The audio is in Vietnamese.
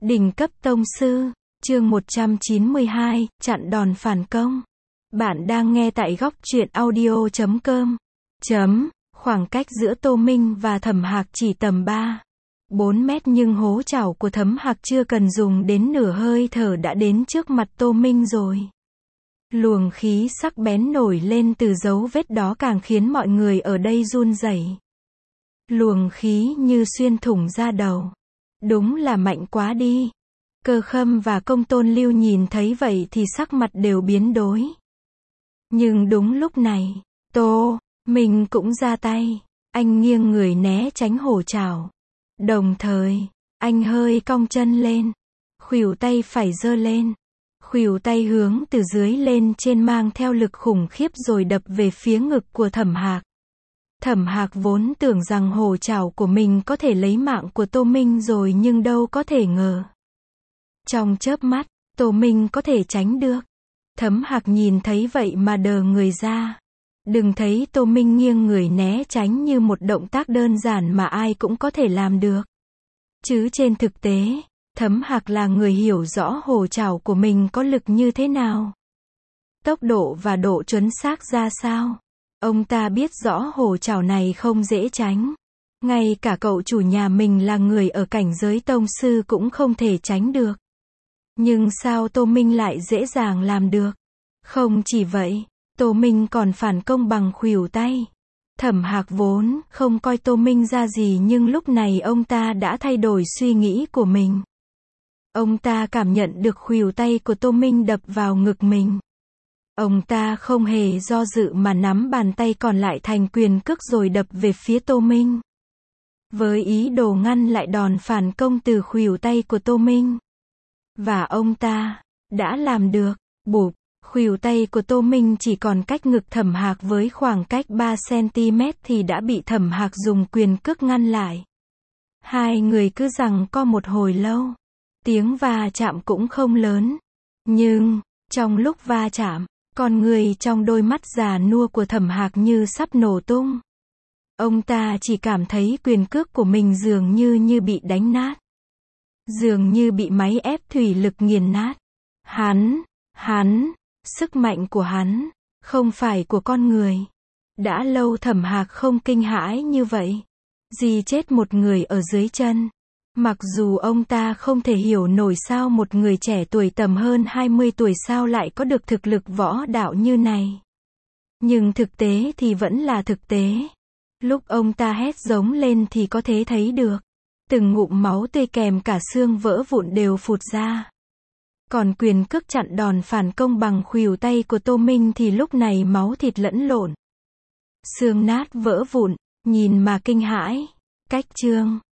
Đỉnh cấp tông sư, chương 192, chặn đòn phản công. Bạn đang nghe tại góc truyện audio.com. Khoảng cách giữa Tô Minh và Thẩm Hạc chỉ tầm 4 mét nhưng hố chảo của Thẩm Hạc chưa cần dùng đến nửa hơi thở đã đến trước mặt Tô Minh rồi. Luồng khí sắc bén nổi lên từ dấu vết đó càng khiến mọi người ở đây run rẩy. Luồng khí như xuyên thủng da đầu. Đúng là mạnh quá đi. Cơ Khâm và Công Tôn Lưu nhìn thấy vậy thì sắc mặt đều biến đổi. Nhưng đúng lúc này, Tô Minh cũng ra tay. Anh nghiêng người né tránh hổ chảo. Đồng thời, anh hơi cong chân lên. Khuỷu tay phải giơ lên. Khuỷu tay hướng từ dưới lên trên mang theo lực khủng khiếp rồi đập về phía ngực của Thẩm Hạc. Thẩm Hạc vốn tưởng rằng hổ chảo của mình có thể lấy mạng của Tô Minh rồi nhưng đâu có thể ngờ. Trong chớp mắt, Tô Minh có thể tránh được. Thẩm Hạc nhìn thấy vậy mà đờ người ra. Đừng thấy Tô Minh nghiêng người né tránh như một động tác đơn giản mà ai cũng có thể làm được. Chứ trên thực tế, Thẩm Hạc là người hiểu rõ hổ chảo của mình có lực như thế nào. Tốc độ và độ chuẩn xác ra sao. Ông ta biết rõ hổ chảo này không dễ tránh. Ngay cả cậu chủ nhà mình là người ở cảnh giới tông sư cũng không thể tránh được. Nhưng sao Tô Minh lại dễ dàng làm được? Không chỉ vậy, Tô Minh còn phản công bằng khuỷu tay. Thẩm Hạc vốn không coi Tô Minh ra gì nhưng lúc này ông ta đã thay đổi suy nghĩ của mình. Ông ta cảm nhận được khuỷu tay của Tô Minh đập vào ngực mình. Ông ta không hề do dự mà nắm bàn tay còn lại thành quyền cước rồi đập về phía Tô Minh. Với ý đồ ngăn lại đòn phản công từ khuỷu tay của Tô Minh. Và ông ta đã làm được. Bụp, khuỷu tay của Tô Minh chỉ còn cách ngực Thẩm Hạc với khoảng cách 3 cm thì đã bị Thẩm Hạc dùng quyền cước ngăn lại. Hai người cứ giằng co một hồi lâu. Tiếng va chạm cũng không lớn. Nhưng, trong lúc va chạm, con người trong đôi mắt già nua của Thẩm Hạc như sắp nổ tung. Ông ta chỉ cảm thấy quyền cước của mình dường như bị đánh nát. Dường như bị máy ép thủy lực nghiền nát. Hắn, sức mạnh của hắn, không phải của con người. Đã lâu Thẩm Hạc không kinh hãi như vậy. Gì chết một người ở dưới chân. Mặc dù ông ta không thể hiểu nổi sao một người trẻ tuổi tầm hơn 20 tuổi sao lại có được thực lực võ đạo như này. Nhưng thực tế thì vẫn là thực tế. Lúc ông ta hét giống lên thì có thể thấy được. Từng ngụm máu tươi kèm cả xương vỡ vụn đều phụt ra. Còn quyền cước chặn đòn phản công bằng khuỷu tay của Tô Minh thì lúc này máu thịt lẫn lộn. Xương nát vỡ vụn, nhìn mà kinh hãi. Cách chương